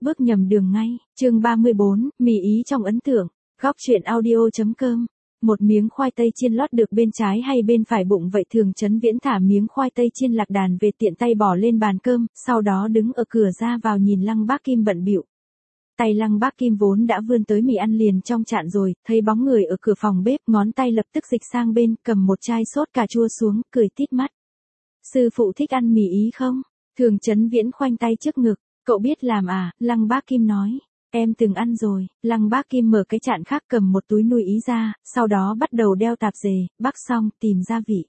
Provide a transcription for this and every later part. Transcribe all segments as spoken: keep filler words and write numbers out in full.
bước nhầm đường ngay. Chương ba mươi bốn, mì ý trong ấn tượng. Góc truyện audio.com. Một miếng khoai tây chiên lót được bên trái hay bên phải bụng vậy Thường Chấn Viễn thả miếng khoai tây chiên lạc đàn về tiện tay bỏ lên bàn cơm, sau đó đứng ở cửa ra vào nhìn Lăng Bác Kim bận bịu. Tay Lăng Bác Kim vốn đã vươn tới mì ăn liền trong chạn rồi, thấy bóng người ở cửa phòng bếp, ngón tay lập tức dịch sang bên, cầm một chai sốt cà chua xuống, cười tít mắt. Sư phụ thích ăn mì ý không? Thường Chấn Viễn khoanh tay trước ngực, cậu biết làm à? Lăng Bác Kim nói. Em từng ăn rồi. Lăng Bác Kim mở cái chạn khác cầm một túi nuôi ý ra, sau đó bắt đầu đeo tạp dề, bắc xong tìm gia vị.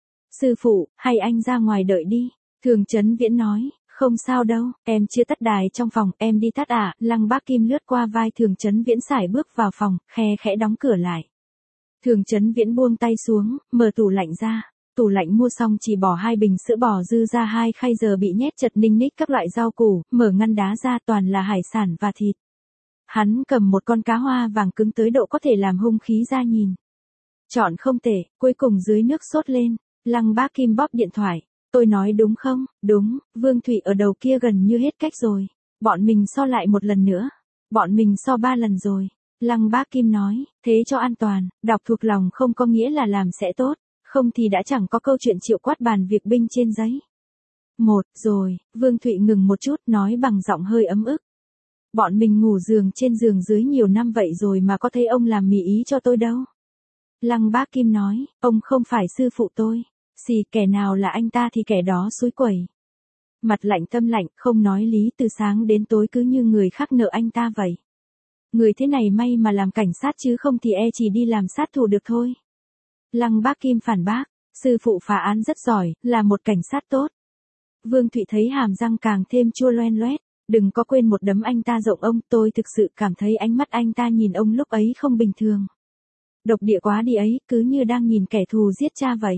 Sư phụ, hay anh ra ngoài đợi đi. Thường Chấn Viễn nói, không sao đâu, em chưa tắt đài trong phòng, em đi tắt à. Lăng Bác Kim lướt qua vai Thường Chấn Viễn sải bước vào phòng, khe khẽ đóng cửa lại. Thường Chấn Viễn buông tay xuống, mở tủ lạnh ra. Tủ lạnh mua xong chỉ bỏ hai bình sữa bò dư ra hai khay giờ bị nhét chật ninh ních các loại rau củ, mở ngăn đá ra toàn là hải sản và thịt. Hắn cầm một con cá hoa vàng cứng tới độ có thể làm hung khí ra nhìn. Chọn không tệ, cuối cùng dưới nước sốt lên. Lăng Bác Kim bóp điện thoại. Tôi nói đúng không? Đúng, Vương Thụy ở đầu kia gần như hết cách rồi. Bọn mình so lại một lần nữa. Bọn mình so ba lần rồi. Lăng Bác Kim nói, thế cho an toàn, đọc thuộc lòng không có nghĩa là làm sẽ tốt. Không thì đã chẳng có câu chuyện triệu quát bàn việc binh trên giấy. Một, rồi, Vương Thụy ngừng một chút nói bằng giọng hơi ấm ức. Bọn mình ngủ giường trên giường dưới nhiều năm vậy rồi mà có thấy ông làm mì ý cho tôi đâu. Lăng Bác Kim nói, ông không phải sư phụ tôi. Xì, kẻ nào là anh ta thì kẻ đó xúi quẩy. Mặt lạnh tâm lạnh, không nói lý từ sáng đến tối cứ như người khác nợ anh ta vậy. Người thế này may mà làm cảnh sát chứ không thì e chỉ đi làm sát thủ được thôi. Lăng Bác Kim phản bác, sư phụ phá án rất giỏi, là một cảnh sát tốt. Vương Thụy thấy hàm răng càng thêm chua loen loét, đừng có quên một đấm anh ta rộng ông, tôi thực sự cảm thấy ánh mắt anh ta nhìn ông lúc ấy không bình thường. Độc địa quá đi ấy, cứ như đang nhìn kẻ thù giết cha vậy.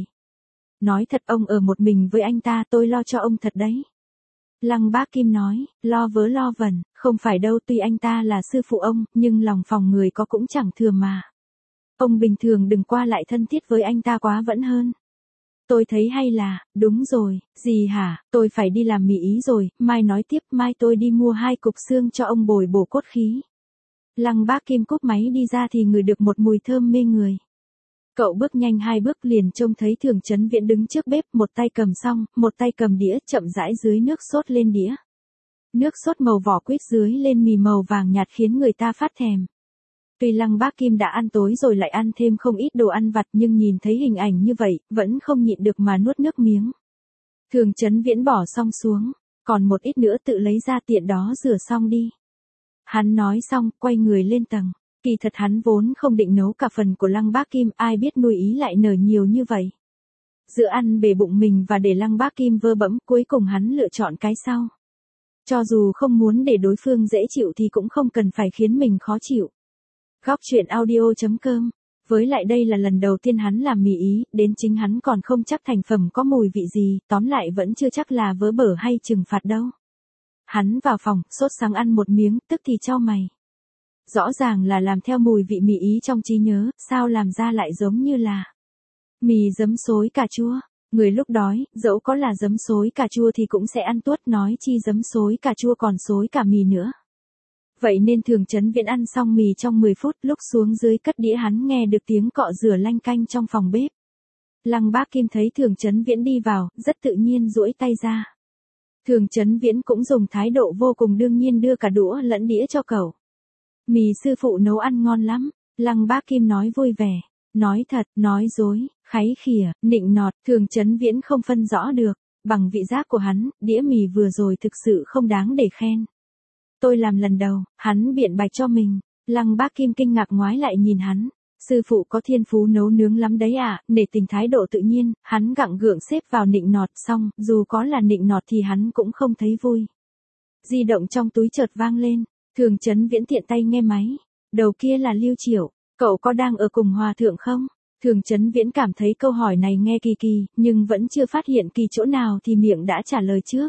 Nói thật ông ở một mình với anh ta tôi lo cho ông thật đấy. Lăng Bác Kim nói, lo vớ lo vẩn, không phải đâu tuy anh ta là sư phụ ông, nhưng lòng phòng người có cũng chẳng thừa mà. Ông bình thường đừng qua lại thân thiết với anh ta quá vẫn hơn. Tôi thấy hay là, đúng rồi, gì hả, tôi phải đi làm mì ý rồi, mai nói tiếp, mai tôi đi mua hai cục xương cho ông bồi bổ cốt khí. Lăng Bác Kim cúp máy đi ra thì ngửi được một mùi thơm mê người. Cậu bước nhanh hai bước liền trông thấy Thường Chấn Viễn đứng trước bếp, một tay cầm xong, một tay cầm đĩa chậm rãi dưới nước sốt lên đĩa. Nước sốt màu vỏ quýt dưới lên mì màu vàng nhạt khiến người ta phát thèm. Tuy Lăng Bác Kim đã ăn tối rồi lại ăn thêm không ít đồ ăn vặt nhưng nhìn thấy hình ảnh như vậy, vẫn không nhịn được mà nuốt nước miếng. Thường Chấn Viễn bỏ xong xuống, còn một ít nữa tự lấy ra tiện đó rửa xong đi. Hắn nói xong, quay người lên tầng. Kỳ thật hắn vốn không định nấu cả phần của Lăng Bác Kim, ai biết nuôi ý lại nở nhiều như vậy. Giữa ăn bề bụng mình và để Lăng Bác Kim vơ bẫm, cuối cùng hắn lựa chọn cái sau. Cho dù không muốn để đối phương dễ chịu thì cũng không cần phải khiến mình khó chịu. Góc truyện audio.com. Với lại đây là lần đầu tiên hắn làm mì ý, đến chính hắn còn không chắc thành phẩm có mùi vị gì, tóm lại vẫn chưa chắc là vớ bở hay trừng phạt đâu. Hắn vào phòng, sốt sắng ăn một miếng, tức thì chau mày. Rõ ràng là làm theo mùi vị mì ý trong trí nhớ, sao làm ra lại giống như là mì giấm xối cà chua. Người lúc đói, dẫu có là giấm xối cà chua thì cũng sẽ ăn tuốt, nói chi giấm xối cà chua còn xối cả mì nữa. Vậy nên Thường Chấn Viễn ăn xong mì trong mười phút, lúc xuống dưới cất đĩa hắn nghe được tiếng cọ rửa lanh canh trong phòng bếp. Lăng Bác Kim thấy Thường Chấn Viễn đi vào, rất tự nhiên duỗi tay ra. Thường Chấn Viễn cũng dùng thái độ vô cùng đương nhiên đưa cả đũa lẫn đĩa cho cậu. Mì sư phụ nấu ăn ngon lắm, Lăng Bác Kim nói vui vẻ. Nói thật, nói dối, kháy khỉa, nịnh nọt, Thường Chấn Viễn không phân rõ được. Bằng vị giác của hắn, đĩa mì vừa rồi thực sự không đáng để khen. Tôi làm lần đầu, hắn biện bạch cho mình. Lăng Bác Kim kinh ngạc ngoái lại nhìn hắn. Sư phụ có thiên phú nấu nướng lắm đấy à, nể tình thái độ tự nhiên, hắn gặng gượng xếp vào nịnh nọt xong, dù có là nịnh nọt thì hắn cũng không thấy vui. Di động trong túi chợt vang lên, Thường Chấn Viễn tiện tay nghe máy. Đầu kia là Lưu Chiểu, cậu có đang ở cùng hòa thượng không? Thường Chấn Viễn cảm thấy câu hỏi này nghe kỳ kỳ, nhưng vẫn chưa phát hiện kỳ chỗ nào thì miệng đã trả lời trước.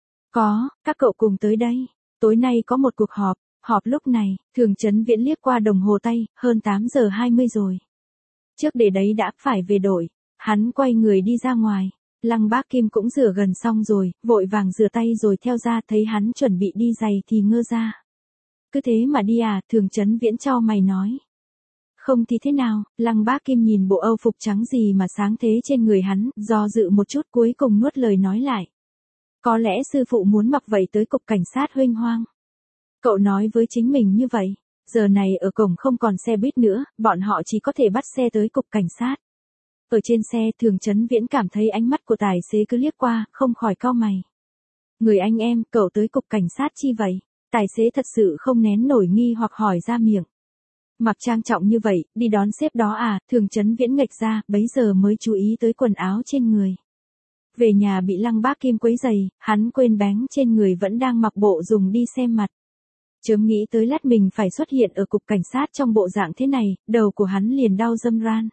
Có, các cậu cùng tới đây. Tối nay có một cuộc họp, họp lúc này, Thường Chấn Viễn liếc qua đồng hồ tay, hơn tám giờ hai mươi rồi. Trước để đấy đã phải về đội, hắn quay người đi ra ngoài. Lăng Bác Kim cũng rửa gần xong rồi, vội vàng rửa tay rồi theo ra, thấy hắn chuẩn bị đi giày thì ngơ ra. Cứ thế mà đi à? Thường Chấn Viễn cho mày nói. Không thì thế nào? Lăng Bác Kim nhìn bộ âu phục trắng gì mà sáng thế trên người hắn, do dự một chút cuối cùng nuốt lời nói lại. Có lẽ sư phụ muốn mặc vậy tới cục cảnh sát Huênh Hoang. Cậu nói với chính mình như vậy. Giờ này ở cổng không còn xe buýt nữa, bọn họ chỉ có thể bắt xe tới cục cảnh sát. Ở trên xe, Thường Chấn Viễn cảm thấy ánh mắt của tài xế cứ liếc qua, không khỏi cau mày. Người anh em, cậu tới cục cảnh sát chi vậy? Tài xế thật sự không nén nổi nghi hoặc hỏi ra miệng. Mặc trang trọng như vậy, đi đón sếp đó à? Thường Chấn Viễn nghệch ra, bấy giờ mới chú ý tới quần áo trên người. Về nhà bị Lăng Bác Kim quấy giày, hắn quên bén trên người vẫn đang mặc bộ dùng đi xem mặt. Chớm nghĩ tới lát mình phải xuất hiện ở cục cảnh sát trong bộ dạng thế này, đầu của hắn liền đau râm ran.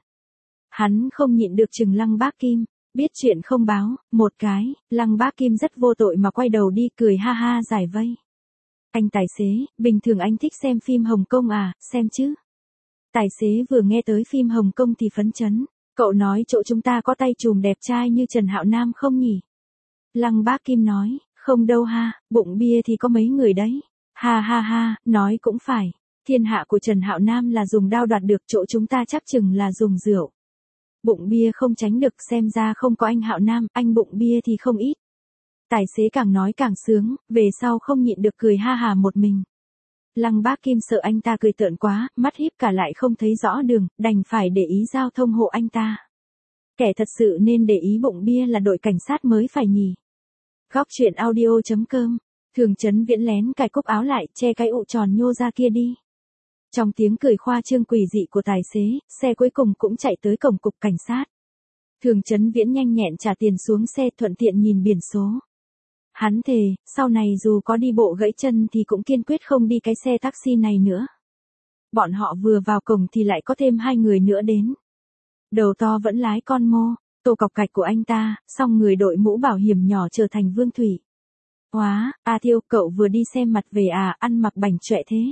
Hắn không nhịn được chừng Lăng Bác Kim, biết chuyện không báo, một cái, Lăng Bác Kim rất vô tội mà quay đầu đi cười ha ha giải vây. Anh tài xế, bình thường anh thích xem phim Hồng Kông à, xem chứ. Tài xế vừa nghe tới phim Hồng Kông thì phấn chấn, cậu nói chỗ chúng ta có tay trùm đẹp trai như Trần Hạo Nam không nhỉ? Lăng Bác Kim nói, không đâu ha, bụng bia thì có mấy người đấy. Ha ha ha, nói cũng phải, thiên hạ của Trần Hạo Nam là dùng đao đoạt được, chỗ chúng ta chắc chừng là dùng rượu. Bụng bia không tránh được, xem ra không có anh Hạo Nam, anh bụng bia thì không ít. Tài xế càng nói càng sướng, về sau không nhịn được cười ha hà một mình. Lăng Bác Kim sợ anh ta cười tợn quá, mắt híp cả lại không thấy rõ đường, đành phải để ý giao thông hộ anh ta. Kẻ thật sự nên để ý bụng bia là đội cảnh sát mới phải nhỉ. Góc truyện audio chấm com. Thường Chấn Viễn lén cài cúc áo lại, che cái ụ tròn nhô ra kia đi. Trong tiếng cười khoa trương quỷ dị của tài xế, xe cuối cùng cũng chạy tới cổng cục cảnh sát. Thường Chấn Viễn nhanh nhẹn trả tiền xuống xe, thuận tiện nhìn biển số. Hắn thề, sau này dù có đi bộ gãy chân thì cũng kiên quyết không đi cái xe taxi này nữa. Bọn họ vừa vào cổng thì lại có thêm hai người nữa đến. Đầu to vẫn lái con mô, tô cọc cạch của anh ta, xong người đội mũ bảo hiểm nhỏ trở thành Vương Thủy. Hóa, A Thiêu, cậu vừa đi xem mặt về à, ăn mặc bảnh chọe thế.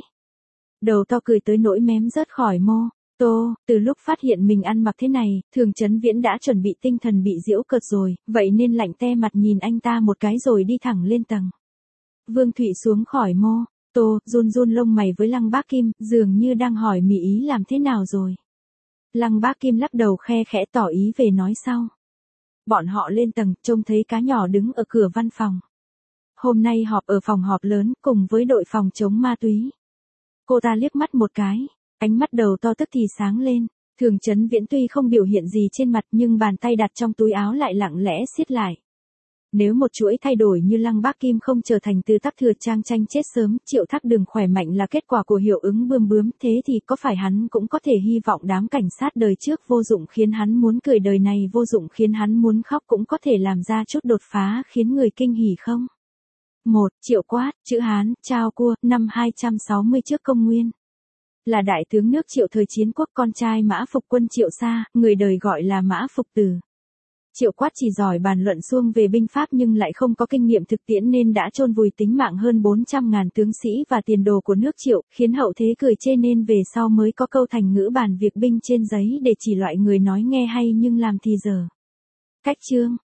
Đầu to cười tới nỗi mém rớt khỏi mô. Tô, từ lúc phát hiện mình ăn mặc thế này, Thường Chấn Viễn đã chuẩn bị tinh thần bị giễu cợt rồi, vậy nên lạnh te mặt nhìn anh ta một cái rồi đi thẳng lên tầng. Vương Thụy xuống khỏi mô. Tô, run run lông mày với Lăng Bác Kim, dường như đang hỏi mị ý làm thế nào rồi. Lăng Bác Kim lắc đầu khe khẽ tỏ ý về nói sau. Bọn họ lên tầng, trông thấy cá nhỏ đứng ở cửa văn phòng. Hôm nay họp ở phòng họp lớn, cùng với đội phòng chống ma túy. Cô ta liếc mắt một cái, ánh mắt đầu to tức thì sáng lên. Thường Chấn Viễn tuy không biểu hiện gì trên mặt nhưng bàn tay đặt trong túi áo lại lặng lẽ siết lại. Nếu một chuỗi thay đổi như Lăng Bác Kim không trở thành Từ Tắc Thừa Trang tranh chết sớm, Triệu Thác Đường khỏe mạnh là kết quả của hiệu ứng bươm bướm, thế thì có phải hắn cũng có thể hy vọng đám cảnh sát đời trước vô dụng khiến hắn muốn cười, đời này vô dụng khiến hắn muốn khóc cũng có thể làm ra chút đột phá khiến người kinh hỉ không? một. Triệu Quát, chữ Hán, Trao Cua, năm hai trăm sáu mươi trước công nguyên. Là đại tướng nước Triệu thời chiến quốc, con trai Mã Phục Quân Triệu Sa, người đời gọi là Mã Phục Tử. Triệu Quát chỉ giỏi bàn luận suông về binh pháp nhưng lại không có kinh nghiệm thực tiễn nên đã chôn vùi tính mạng hơn bốn trăm ngàn tướng sĩ và tiền đồ của nước Triệu, khiến hậu thế cười chê nên về sau mới có câu thành ngữ bàn việc binh trên giấy để chỉ loại người nói nghe hay nhưng làm thì dở. Cách chương